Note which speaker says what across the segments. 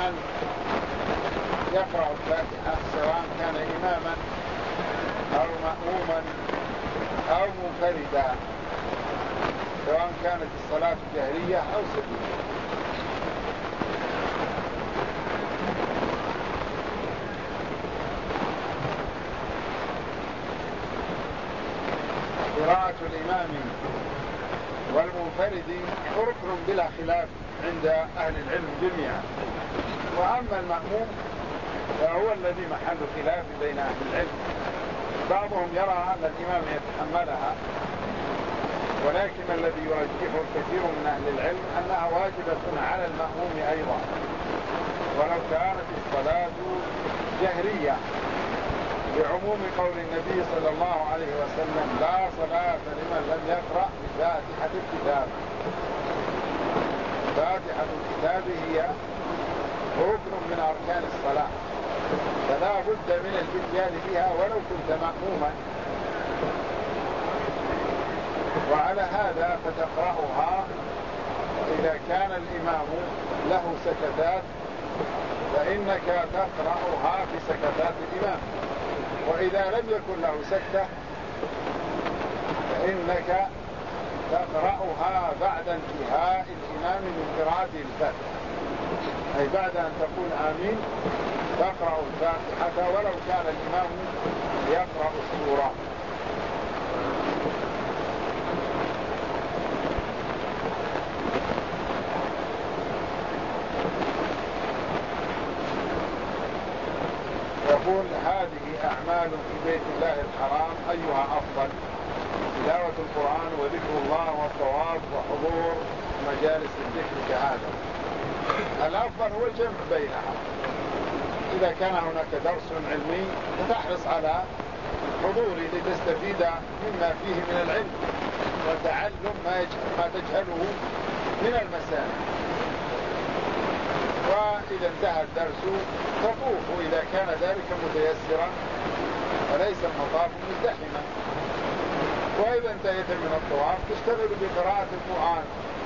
Speaker 1: أن يقرأ الفاتحة سواء كان إماما أو مأموما أو منفردا، سواء كانت الصلاة جهرية أو سرية. قراءة الإمام والمنفرد ركن بلا خلاف عند أهل العلم جميعا، وأما المأموم فهو الذي محل خلاف بين أهل العلم. بعضهم يرى أن الإمام يتحملها، ولكن الذي يرجحه الكثير من أهل العلم أنها واجبة على المأموم أيضا ولو كانت الصلاة جهرية، بعموم قول النبي صلى الله عليه وسلم: لا صلاة لمن لم يقرأ بفاتحة الكتاب. فاتحة الكتاب هي ركن من أركان الصلاة، فلا بد من الاتيان بها ولو كنت مأموما. وعلى هذا فتقرأها، إذا كان الإمام له سكتات فإنك تقرأها بسكتات الإمام، وإذا لم يكن له سكتة فإنك تقرأها بعد انتهاء الإمام من قراءته الفاتحة، أي بعد أن تقول آمين تقرأ الفاتحة ولو كان الإمام يقرأ السورة. يقول: هذه أعمال في بيت الله الحرام أيها أفضل؟ تلاوة القرآن وذكر الله والطواف وحضور مجالس الذكر كهذا. الأفضل هو الجمع بينها. إذا كان هناك درس علمي فتحرص على حضوره لتستفيد مما فيه من العلم وتعلم ما تجهله من المسائل. وإذا انتهى الدرس تطوف إذا كان ذلك متيسرا وليس المطاف مزدحما. وإذا انتهيت من الطواف تشتغل بقراءة القرآن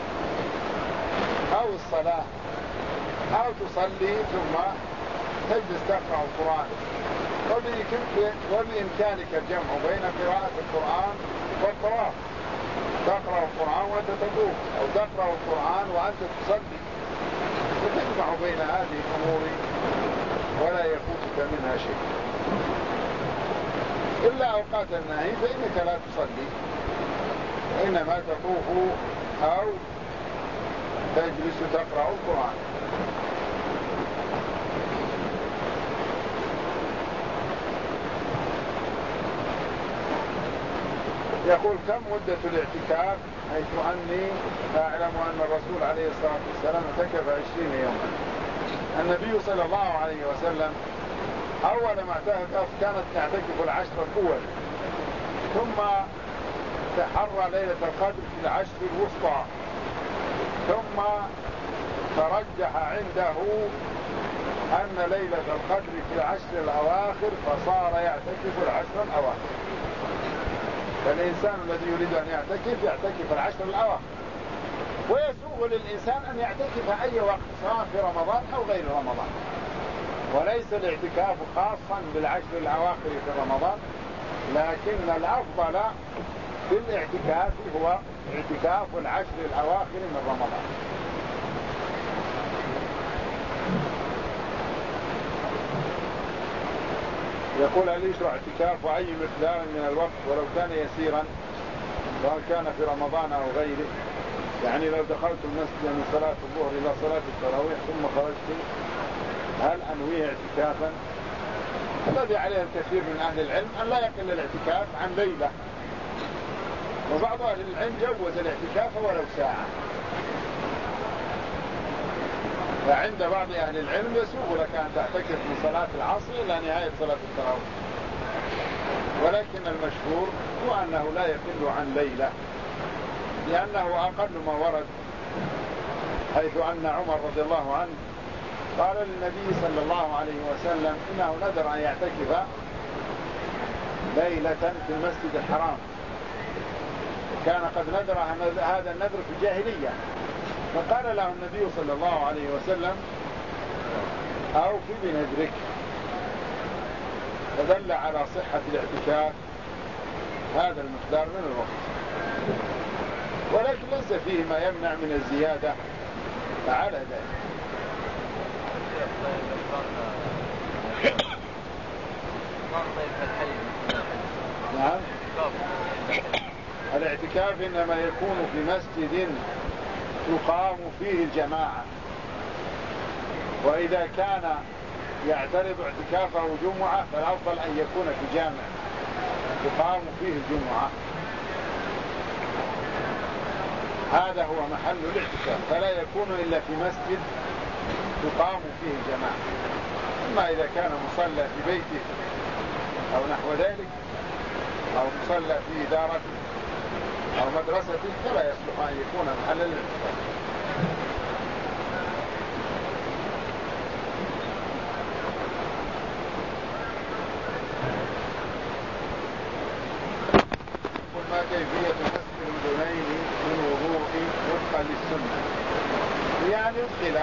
Speaker 1: أو الصلاة، أو تصلي ثم تجلس تقرأ القرآن. وبإمكانك الجمع بين قراءة القرآن والطواف، تقرأ القرآن وأنت تطوف، أو تقرأ القرآن وأنت تصلي، وتجمع بين هذه الأمور ولا يفوتك منها شيء. إلا أوقات النهي فإنك لا تصلي، وإنما تطوف أو تجلس تقرأ القرآن. يقول: كم مدة الاعتكاف؟ حيث أني أعلم أن الرسول عليه الصلاة والسلام اعتكف 20 يوما. النبي صلى الله عليه وسلم أول ما اعتكف كانت يعتكف العشر الأول، ثم تحرى ليلة القدر في العشر الوسطى، ثم ترجح عنده أن ليلة القدر في العشر الأواخر فصار يعتكف العشر الأواخر. فالإنسان الذي يريد أن يعتكف العشر الأواخر، ويسوغ للإنسان أن يعتكف أي وقت سواء في رمضان أو غير رمضان، وليس الاعتكاف خاصا بالعشر الأواخر في رمضان، لكن الأفضل في الاعتكاف هو اعتكاف العشر الأواخر من رمضان. يقول: هل يشرع اعتكاف أي مقدار من الوقت ولو كان يسيرا، سواء كان في رمضان أو غيره؟ يعني لو دخلت المسجد من صلاة الظهر إلى صلاة التراويح ثم خرجت، هل أنويه اعتكافا؟ الذي عليه الكثير من أهل العلم أن لا يقل الاعتكاف عن ليلة، وبعض أهل العلم جوز الاعتكاف ولو ساعة. فعند بعض أهل العلم يسوغ لك أن تعتكف من صلاة العصر إلى نهاية صلاة التراويح، ولكن المشهور هو أنه لا يقل عن ليلة، لأنه أقل ما ورد، حيث أن عمر رضي الله عنه قال للنبي صلى الله عليه وسلم إنه نذر أن يعتكف ليلة في المسجد الحرام، كان قد نذر هذا النذر في الجاهلية، فقال له النبي صلى الله عليه وسلم أو في بندرك، فدل على صحة الاعتكاف هذا المقدار من الوقت، ولكن ليس فيه ما يمنع من الزيادة على ذلك. نعم، الاعتكاف إنما يكون في مسجد تقام فيه الجماعة، وإذا كان يعترض اعتكافه جمعة فالأفضل أن يكون في جامع تقام فيه الجمعة، هذا هو محل الاعتكاف، فلا يكون إلا في مسجد تقام فيه الجماعة. أما إذا كان مصلى في بيته أو نحو ذلك، أو مصلى في دارته أو مدرسته، فلا يصلح أن يكون محل الاعتكاف. قل ما كيفية مسح الأذنين من وضوء وفقا للسنة؟ يعني يدخل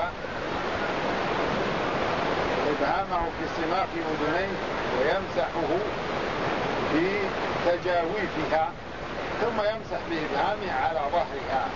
Speaker 1: إبهامه في سماخ أذنيه ويمسحه في تجاويفها، ثم يمسح بإبهامه على ظهرها.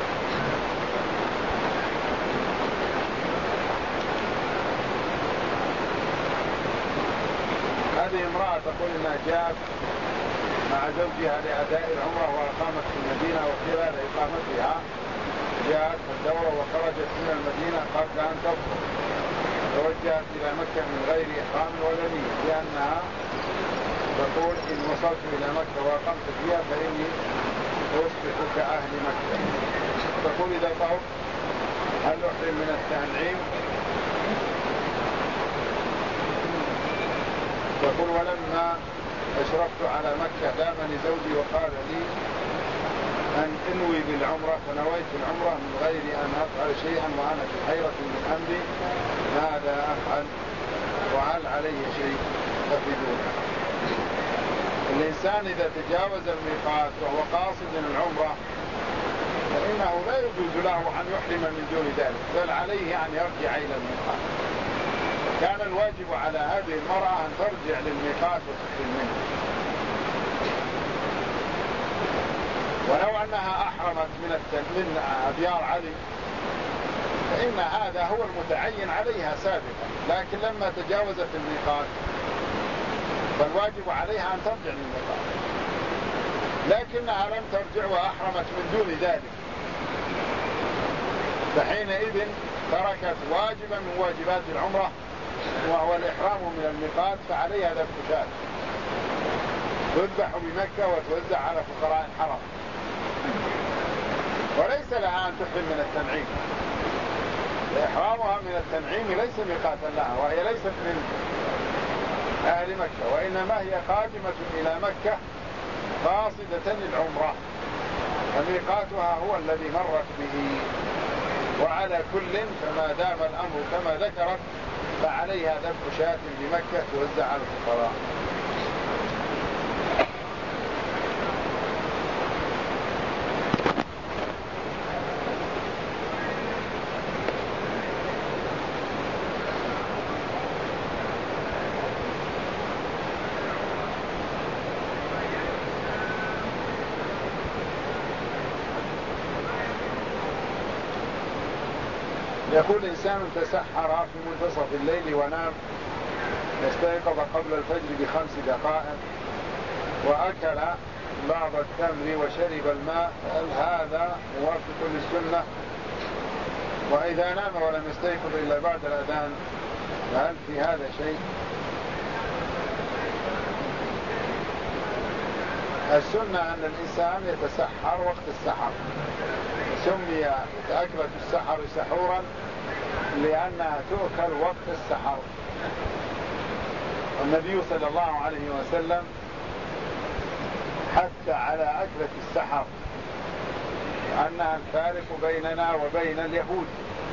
Speaker 1: هذه امرأة تقول إنها جاءت مع زوجها لأداء العمرة وأقامت في المدينة، وخلال إقامتها جاءت الدورة وخرجت من المدينة قبل أن تفطر، توجهت إلى مكة من غير إحرام ولا نية، لأنها تقول إن وصلت إلى مكة وأقمت فيها فإني أصبح كأهل مكة. تقول إذا طهرت هل أحرم من التنعيم؟ تقول ولما أشرفت على مكة دامني زوجي وقال لي أن أنوي بالعمرة، فنويت العمرة من غير أن أفعل شيئا وأنا في حيرة من أمري ماذا أفعل وهل علي شيء؟ تفيدونه. الإنسان إذا تجاوز الميقات وهو قاصد العمرة فإنه لا يجوز له أن يحرم من دون ذلك، بل عليه أن يرجع إلى الميقات. كان الواجب على هذه المرأة أن ترجع للميقات وتحرم منه، ولو أنها أحرمت من أبيار علي فإن هذا هو المتعين عليها سابقا، لكن لما تجاوزت الميقات فالواجب عليها أن ترجع للميقات، لكنها لم ترجع وأحرمت من دون ذلك، فحينئذ تركت واجبا من واجبات العمرة وهو الإحرام من الميقات، فعليها ذبح شاة تذبح بمكة وتوزع على فقراء الحرم، وليس لها أن تحرم من التنعيم. إحرامها من التنعيم ليس ميقاتا لها، وهي ليست من أهل مكة، وإنما هي قادمة إلى مكة قاصدة للعمرة، فميقاتها هو الذي مرت به. وعلى كل فما دام الأمر كما ذكرت فعليها ذبح شاة بمكة توزع على الفقراء. يقول إنسان تسحر في منتصف الليل ونام، استيقظ قبل الفجر ب5 دقائق وأكل بعض التمر وشرب الماء، هل هذا موافق للسنة؟ وإذا نام ولم يستيقظ إلا بعد الأذان فهل في هذا شيء؟ السنة أن الإنسان يتسحر وقت السحر، سمي أكلة السحر سحورا لأنها تؤكل وقت السحر. والنبي صلى الله عليه وسلم حث على أكلة السحر أنها الفارق بيننا وبين اليهود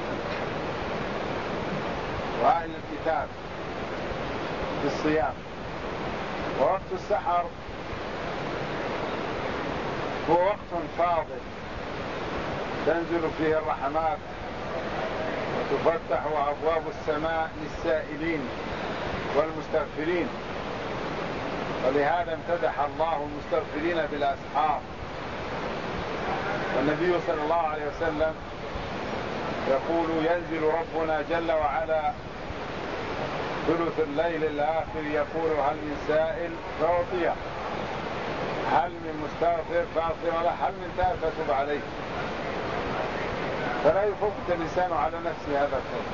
Speaker 1: وأهل الكتاب في الصيام. ووقت السحر هو وقت فاضل تنزل فيه الرحمات تفتح أبواب السماء للسائلين والمستغفرين، ولهذا امتدح الله المستغفرين بالأسحار. والنبي صلى الله عليه وسلم يقول: ينزل ربنا جل وعلا ثلث الليل الآخر يقول: هل من سائل فأعطيه، هل من مستغفر فأغفر له، هل من تائب فتب عليه. فلا يفوت الإنسان على نفسه هذا الخير.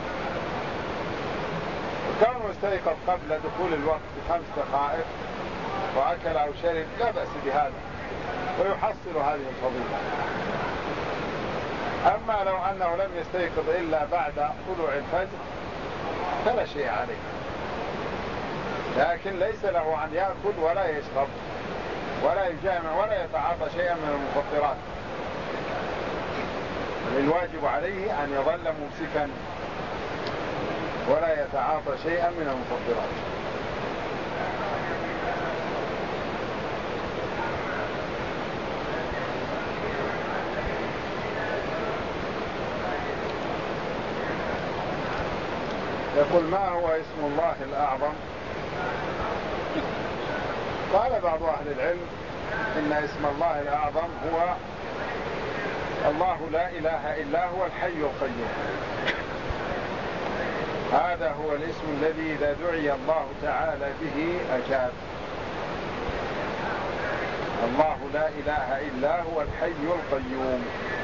Speaker 1: وكونه استيقظ قبل دخول الوقت ب5 دقائق وأكل أو شرب لا بأس بهذا، ويحصل هذه الفضيلة. أما لو أنه لم يستيقظ إلا بعد طلوع الفجر فلا شيء عليه، لكن ليس له أن يأكل ولا يشرب ولا يجامع ولا يتعاطى شيئا من المفطرات، الواجب عليه أن يظل ممسكا ولا يتعاطى شيئا من المفطرات. يقول: ما هو اسم الله الأعظم؟ قال بعض أهل العلم إن اسم الله الأعظم هو الله لا إله إلا هو الحي القيوم. هذا هو الاسم الذي إذا دعي الله تعالى به أجاب. الله لا إله إلا هو الحي القيوم.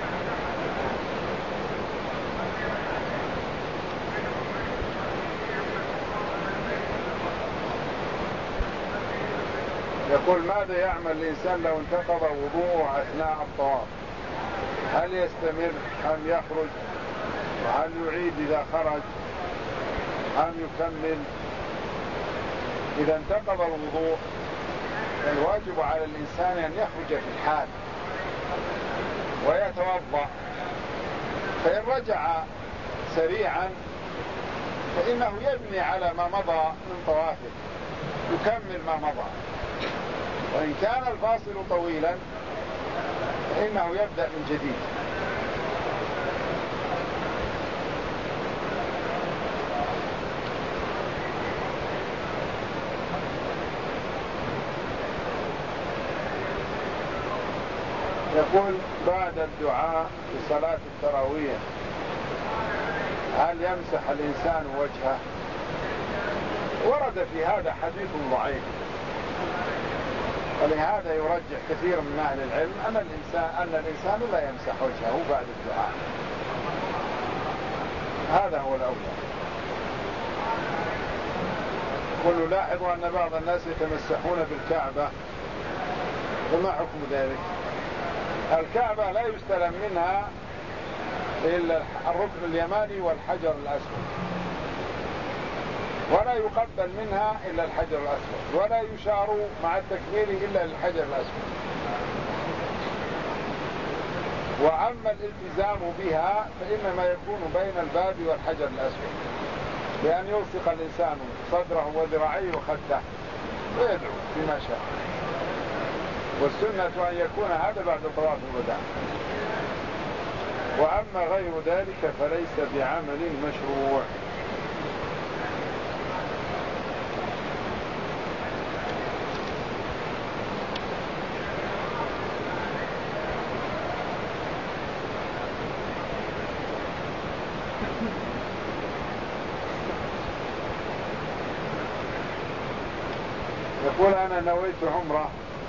Speaker 1: يقول: ماذا يعمل الإنسان لو انتقض وضوءه أثناء الطواف؟ هل يستمر أم يخرج؟ وهل يعيد إذا خرج أم يكمل؟ إذا انتقض الوضوء الواجب على الإنسان أن يخرج في الحال ويتوضأ، فإن رجع سريعا فإنه يبني على ما مضى من طوافه، يكمل ما مضى. وإن كان الفاصل طويلا فإنه يبدأ من جديد. يقول: بعد الدعاء في صلاة التراويح هل يمسح الإنسان وجهه؟ ورد في هذا حديث ضعيف، ولهذا يرجح كثير من أهل العلم أن الإنسان لا يمسح وجهه بعد الدعاء. هذا هو الأولى. قل لاحظوا أن بعض الناس يتمسحون بالكعبة، فما حكم ذلك؟ الكعبة لا يستلم منها إلا الركن اليماني والحجر الأسود، ولا يقبل منها إلا الحجر الأسود، ولا يشار مع التكبير إلا للحجر الأسود. وأما الالتزام بها فإنما يكون بين الباب والحجر الأسود، بأن يلصق الإنسان صدره وذراعيه وخده ويدعو بما شاء. والسنة أن يكون هذا بعد طواف الوداع. وأما غير ذلك فليس بعمل مشروع. يقول: أنا نويت عمرة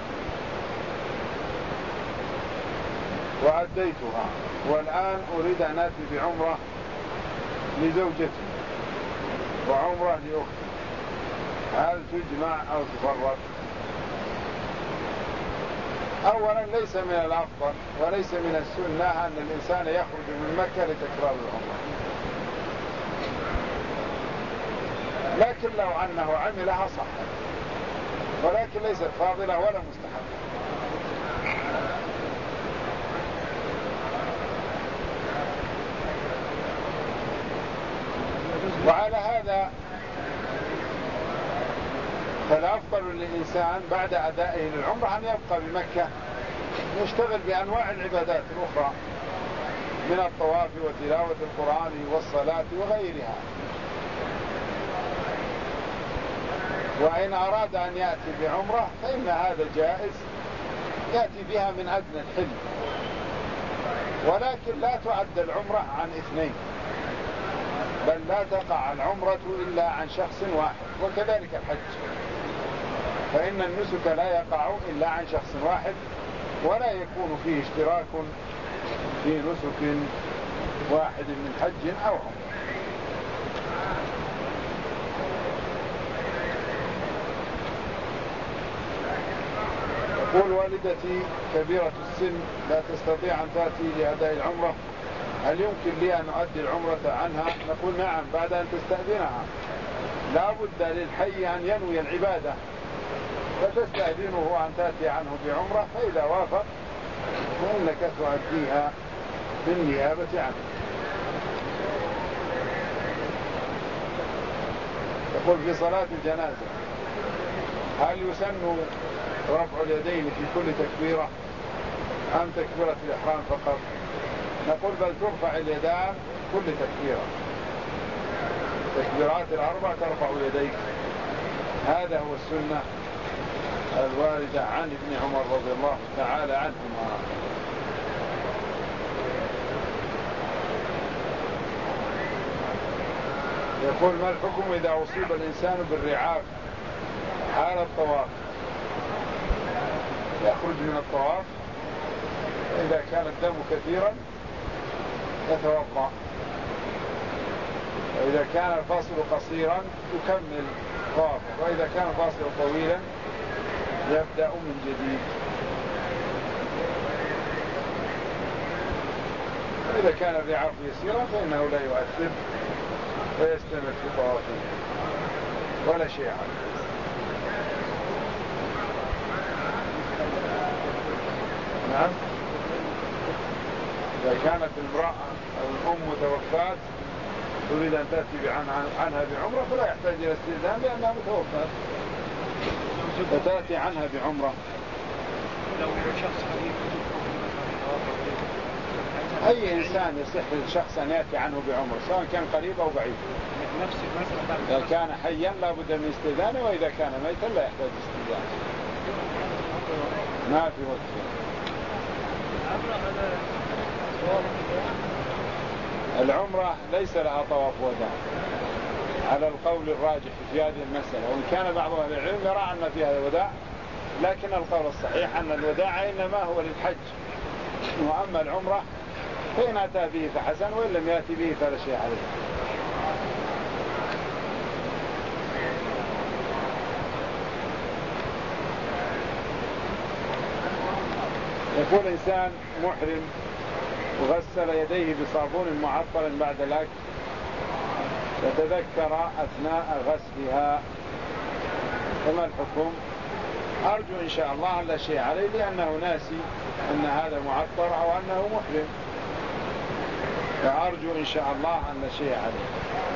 Speaker 1: وأديتها، والآن أريد أن آتي بعمرة لزوجتي وعمرة لأختي، هل تجمع أو تفرق؟ أولا ليس من الأفضل وليس من السنة أن الإنسان يخرج من مكة لتكرار العمرة، لكن لو أنه عملها صح، ولكن ليست فاضلة ولا مستحبة. وعلى هذا فالأفضل للإنسان بعد أدائه للعمرة أن يبقى بمكة يشتغل بأنواع العبادات الأخرى، من الطواف وتلاوة القرآن والصلاة وغيرها. وإن أراد أن يأتي بعمرة فإن هذا جائز، يأتي بها من أدنى الحل، ولكن لا تعد العمرة عن اثنين، بل لا تقع العمرة إلا عن شخص واحد، وكذلك الحج، فإن النسك لا يقع إلا عن شخص واحد، ولا يكون فيه اشتراك في نسك واحد من حج أو عمرة. تقول والدتي كبيرة السن لا تستطيع أن تأتي لأداء العمرة، هل يمكن لي أن أؤدي العمرة عنها؟ نقول نعم، بعد أن تستأذنها. لا بد للحي أن ينوي العبادة، فتستأذنه أن تأتي عنه بعمرة، فإذا وافق فإنك تؤديها بالنيابة عنه. تقول في صلاة الجنازة هل يسن رفع اليدين في كل تكبيرة أم تكبيرة الإحرام فقط؟ نقول بل ترفع اليدان كل تكبيرة، تكبيرات الأربع ترفع يديك، هذا هو السنة الواردة عن ابن عمر رضي الله تعالى عنهما. يقول ما الحكم إذا أصيب الإنسان بالرعاف حال الطواف؟ يخرج من الطواف، إذا كان الدم كثيرا يتوضأ، وإذا كان الفاصل قصيرا يكمل طوافه، وإذا كان الفاصل طويلا يبدأ من جديد. وإذا كان الرعاف يسيرا فإنه لا يؤثر ويستمر في طوافه ولا شيء عنه. نعم، إذا كانت المرأة أو الأم متوفاة تريد أن تأتي عنها بعمرة فلا يحتاج إلى استئذان لأنها متوفاة، فتأتي عنها بعمرة.
Speaker 2: لو شخص
Speaker 1: أي إنسان يصح للشخص أن يأتي عنه بعمرة سواء كان قريب أو بعيد. إذا كان حيا لا بد من استئذانه، وإذا كان ميتا لا يحتاج استئذان، ما في وقت. العمرة ليس لها طواف وداع على القول الراجح في هذه المسألة، وإن كان بعض أهل العلم يرى أن فيها الوداع، لكن القول الصحيح أن الوداع إنما هو للحج، وأما العمرة فإن أتى به فحسن، وإن لم يأتي به فلا شيء عليه. يقول إنسان محرم وغسل يديه بصابون معطر بعد الأكل، فتذكر أثناء غسلها، فما الحكم؟ أرجو إن شاء الله لا شيء عليه، لأنه ناسي أن هذا معطر أو أنه محرم، فأرجو إن شاء الله أن لا شيء عليه.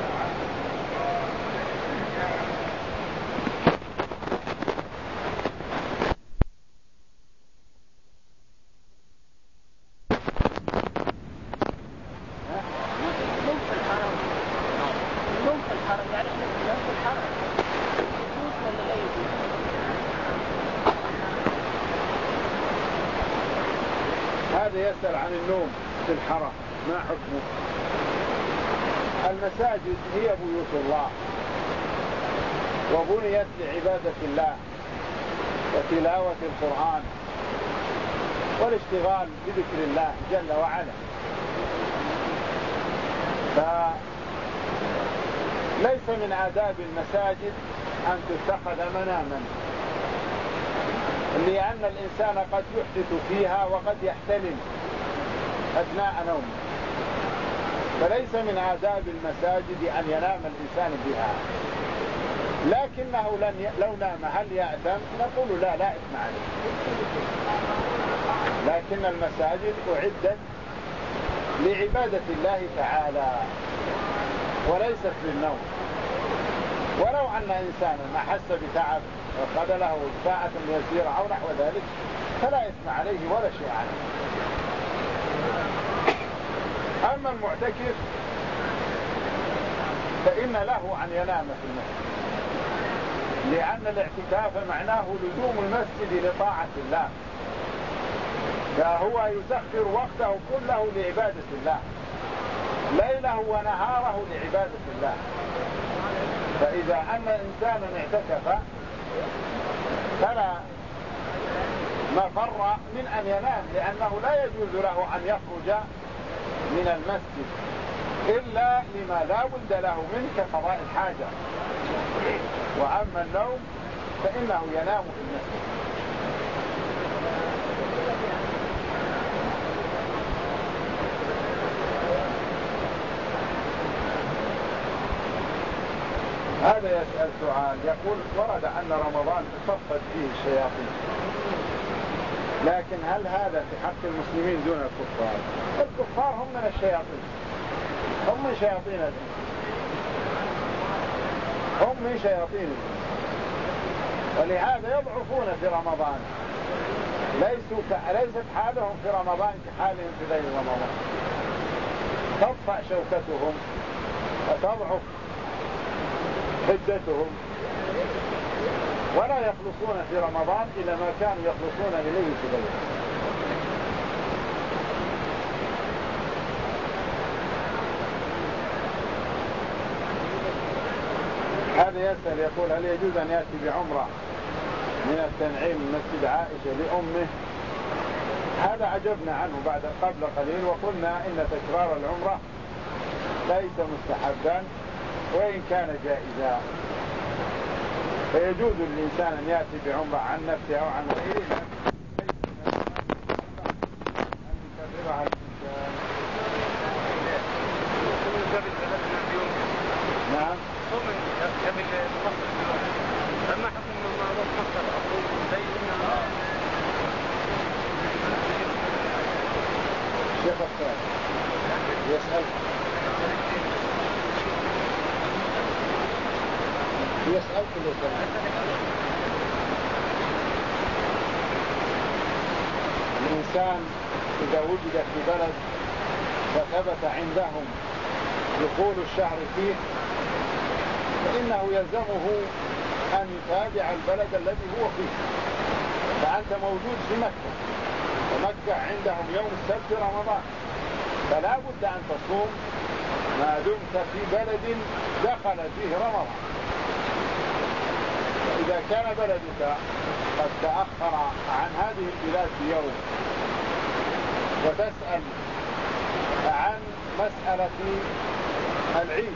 Speaker 1: هذا يسأل عن النوم في الحرم ما حكمه؟ المساجد هي بيوت الله، وبنيت لعبادة الله وتلاوة القرآن والاشتغال بذكر الله جل وعلا، فليس من آداب المساجد أن تتخذ مناما، لأن الإنسان قد يحدث فيها وقد يحتلم أثناء نومه، فليس من آداب المساجد أن ينام الإنسان بها، لكنه لو نام هل يأثم؟ نقول لا إثم عليه، لكن المساجد أعدت لعبادة الله تعالى وليست للنوم. ولو أن إنسانا أحس بتعب وقد له ساعة يسيرة أو نحو ذلك فلا إثم عليه ولا شيء عليه. أما المعتكف فإن له أن ينام في المسجد، لأن الاعتكاف معناه لزوم المسجد لطاعة الله، فهو يسخر وقته كله لعبادة الله، ليله ونهاره لعبادة الله. فإذا أن إنسانا اعتكف فلا مفر من أن ينام، لأنه لا يجوز له أن يخرج من المسجد إلا لما لا بد له من كقضاء الحاجة. وأما النوم فإنه ينام في المسجد. هذا يسأل سؤال يقول: ورد أن رمضان تصفد فيه الشياطين، لكن هل هذا في حق المسلمين دون الكفار؟ الكفار هم من الشياطين، هم من شياطين الإنس، هم من شياطين الإنس، ولهذا يضعفون في رمضان، ليست حالهم في رمضان كحالهم في غير رمضان، تطفأ شوكتهم وتضعف حدتهم، ولا يخلصون في رمضان إلى ما كانوا يخلصون إليه في غيره. هذا يسأل يقول: هل يجوز أن يأتي بعمرة من التنعيم من مسجد عائشة لأمه؟ هذا عجبنا عنه قبل قليل، وقلنا إن تكرار العمرة ليس مستحبا وإن كان جائزا، فيجوز للإنسان أن يأتي بعمرة عن نفسه أو عن غيره، أن يكررها الإنسان. نعم.
Speaker 2: أما حكم المعروف مصدر أقول زي
Speaker 1: الشيخ الثاني يسأل كل سنة. الإنسان إذا وجد في بلد فثبت عندهم دخول الشهر فيه، فإنه يلزمه أن يتابع البلد الذي هو فيه. فأنت موجود في مكة، ومكة عندهم يوم السبت رمضان، فلا بد أن تصوم ما دمت في بلد دخل فيه رمضان. إذا كان بلدك قد تأخر عن هذه البلاد بيوم، وتسأل عن مسألة العيد،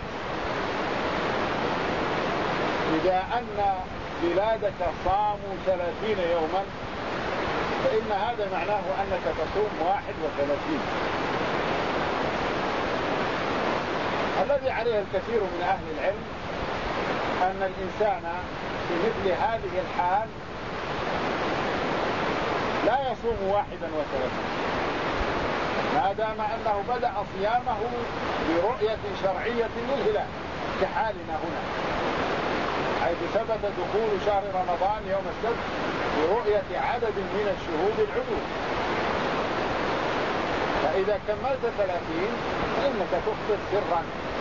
Speaker 1: إذا أن بلادك صاموا 30 يوما فإن هذا معناه أنك تصوم 31. الذي عليه الكثير من أهل العلم أن الإنسان في مثل هذه الحال لا يصوم 31 ما دام أنه بدأ صيامه برؤية شرعية للهلال كحالنا هنا، حيث ثبت دخول شهر رمضان يوم السبت برؤية عدد من الشهود العدول. فإذا كملت 30 فإنك تفطر سرا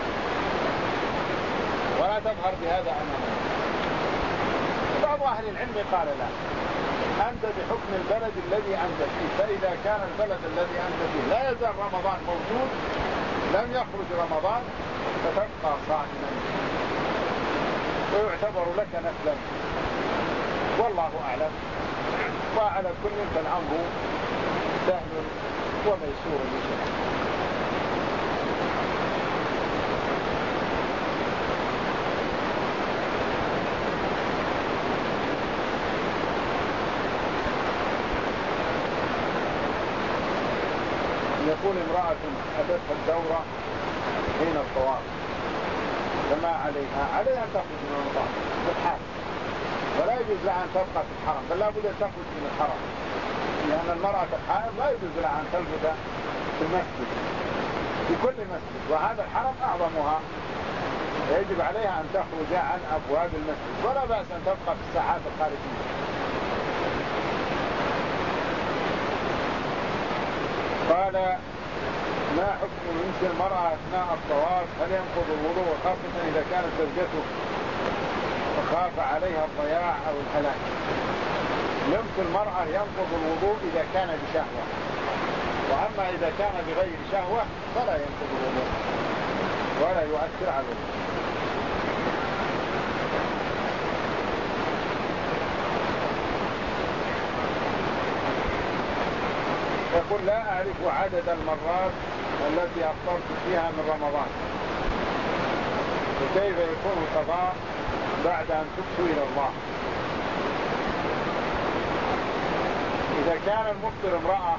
Speaker 1: ولا تظهر بهذا أمامه. بعض أهل العلم قال لا، أنت بحكم البلد الذي أنت فيه، فإذا كان البلد الذي أنت فيه لا يزال رمضان موجود لم يخرج رمضان فتبقى صائما ويعتبر لك نفلا، والله أعلم. وعلى كل فالأمر سهل وميسور لشيء. يقول: امرأة أتتها الدورة حين الطواف فما عليها أن تخرج من المطاف بالحال، ولا يجوز لها أن تبقى في الحرم، بل لا بد أن تخرج من الحرم، لأن المرأة الحائض لا يجوز لها أن تلبث في المسجد في كل مسجد، وهذا الحرم أعظمها، يجب عليها أن تخرج عن أبواب المسجد، ولا بأس أن تبقى في الساحات الخارجية. قال: ما حكم لمس المرأة أثناء الطواف؟ هل ينقض الوضوء خاصة إذا كانت زوجته وخاف عليها الضياع أو الهلاك؟ لمس المرأة ينقض الوضوء إذا كان بشهوة، وأما إذا كان بغير شهوة فلا ينقض الوضوء ولا يؤثر على الوضوء. يقول لا أعرف عدد المرات التي أفطرت فيها من رمضان، وكيف يكون القضاء بعد أن تبت إلى الله؟ إذا كان المفطر امرأة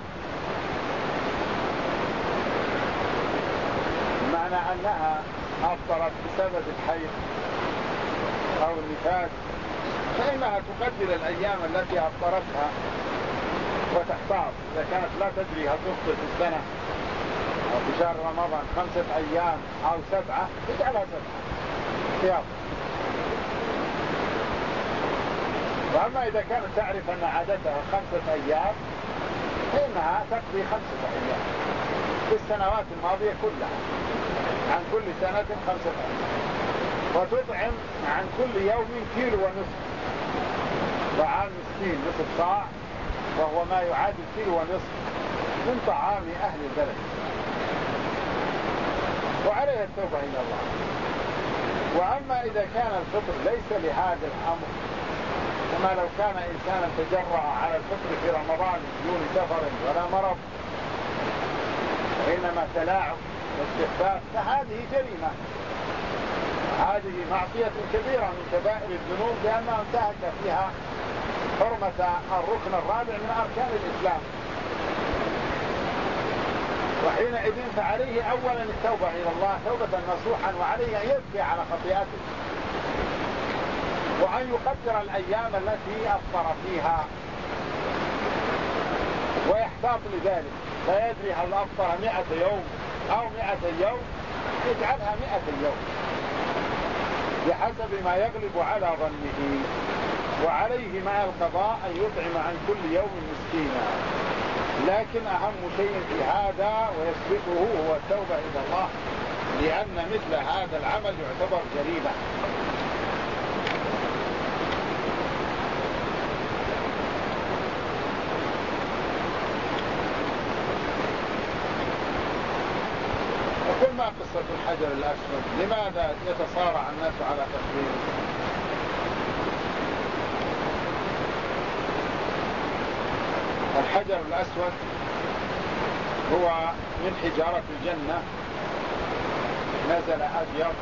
Speaker 1: بمعنى أنها أفطرت بسبب الحيض أو النفاس فإنها تقدر الأيام التي أفطرتها وتحتاط. إذا كانت لا تدري هل تفطر في السنة أو في شهر رمضان 5 أيام أو 7 تجعلها 7 احتياط. وأما إذا كانت تعرف أن عادتها 5 أيام فإنها تقضي 5 أيام في السنوات الماضية كلها، عن كل سنة 5 أيام، وتطعم عن كل يوم 1.5 كيلو طعام مسكين، نصف صاع، وهو ما يعادل 1.5 كيلو من طعام أهل البلد، وعليها التوبة إلى الله. وأما إذا كان الفطر ليس لهذا الأمر، كما لو كان إنسانا تجرأ على الفطر في رمضان بدون سفر ولا مرض وإنما تلاعب واستخفاف، فهذه جريمة، هذه معصية كبيرة من كبائر الذنوب، لأنها انتهك فيها حرمة الركن الرابع من أركان الإسلام. وحينئذ فعليه أولا التوبة إلى الله توبة نصوحا، وعليه أن يبكي على خطيئته وأن يقدر الأيام التي أفطر فيها ويحتاط لذلك، لا يدري هل أفطر 100 يوم أو 200 يوم، يجعلها 100 يوم بحسب ما يغلب على ظنه. وعليه مع القضاء أن يطعم عن كل يوم مسكينا. لكن أهم شيء في هذا ويسبقه هو التوبة إلى الله، لأن مثل هذا العمل يعتبر جريمة. وكل ما قصة الحجر الأسود، لماذا يتصارع الناس على تقديمه؟ الحجر الأسود هو من حجارة الجنة، نزل أبيض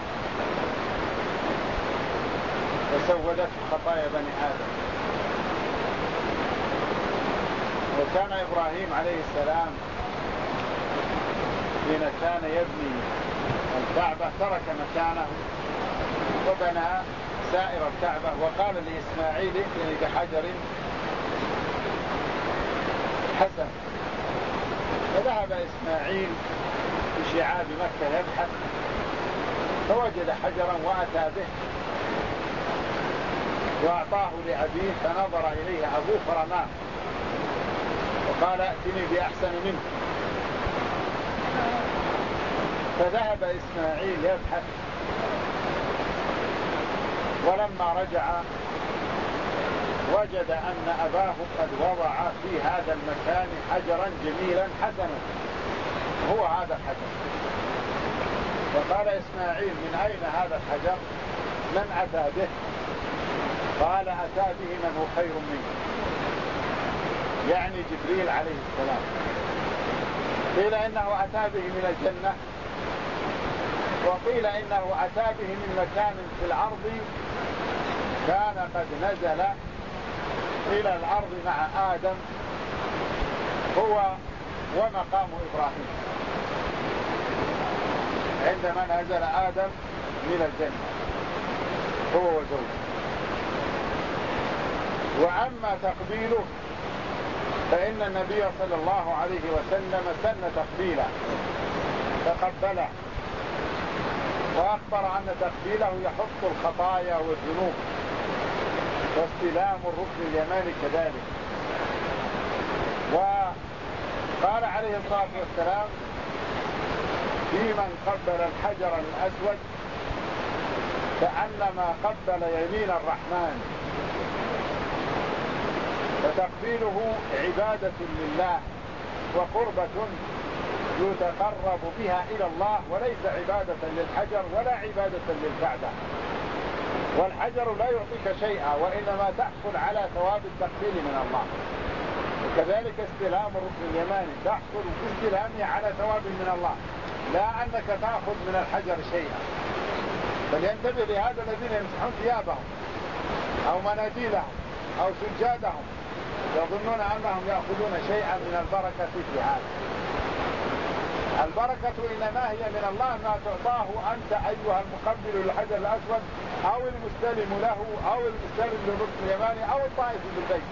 Speaker 1: وسودته خطايا بني آدم. وكان إبراهيم عليه السلام حين كان يبني الكعبة ترك مكانه وبنى سائر الكعبة، وقال لإسماعيل ائتني بحجر حسن. فذهب إسماعيل بشعاب مكة يبحث فوجد حجرا وأتى به وأعطاه لأبيه، فنظر إليه أبوه فرماه وقال ائتني بأحسن منه. فذهب إسماعيل يبحث، ولما رجع وجد أن أباه قد وضع في هذا المكان حجرا جميلا حسنا، هو هذا الحجر. فقال إسماعيل من أين هذا الحجر؟ من أتى به؟ قال أتى به من هو خير منه، يعني جبريل عليه السلام. قيل إنه أتى به من الجنة، وقيل إنه أتى به من مكان في الأرض كان قد نزل إلى الأرض مع آدم هو ومقام إبراهيم عندما نزل آدم من الجنة هو وزوجه. وأما تقبيله فإن النبي صلى الله عليه وسلم سن تقبيله تقبله، وأخبر أن تقبيله يحط الخطايا والذنوب، واستلام الركن اليماني كذلك. وقال عليه الصلاة والسلام في من قبل الحجر الأسود كأنما قبل يمين الرحمن، فتقبيله عبادة لله وقربة يتقرب بها إلى الله، وليس عبادة للحجر ولا عبادة للكعبة. والحجر لا يعطيك شيئا، وإنما تحصل على ثواب التقبيل من الله. وكذلك استلام الركن اليماني تحصل باستلامه على ثواب من الله، لا أنك تأخذ من الحجر شيئا. فلينتبه لهذا الذين يمسحون ثيابهم أو مناديلهم أو سجادهم يظنون أنهم يأخذون شيئا من البركة في هذا. البركة إنما هي من الله، ما تعطاه أنت أيها المقبل للحجر الأسود أو المستلم له أو المستلم للركن اليماني أو الطائف بالبيت،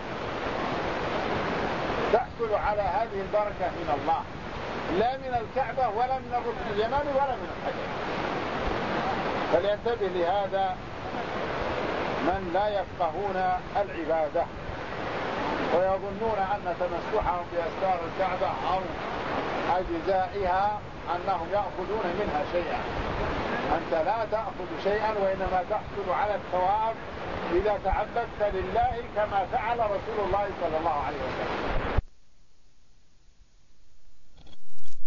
Speaker 1: تحصل على هذه البركة من الله، لا من الكعبة ولا من الركن اليماني ولا من الحجر. فلينتبه لهذا من لا يفقهون العبادة ويظنون أن تمسحهم بأستار الكعبة أو أجزائها أنهم يأخذون منها شيئا. أنت لا تأخذ شيئا، وإنما تحصل على الثواب إذا تعبدت لله كما فعل رسول الله صلى الله عليه وسلم.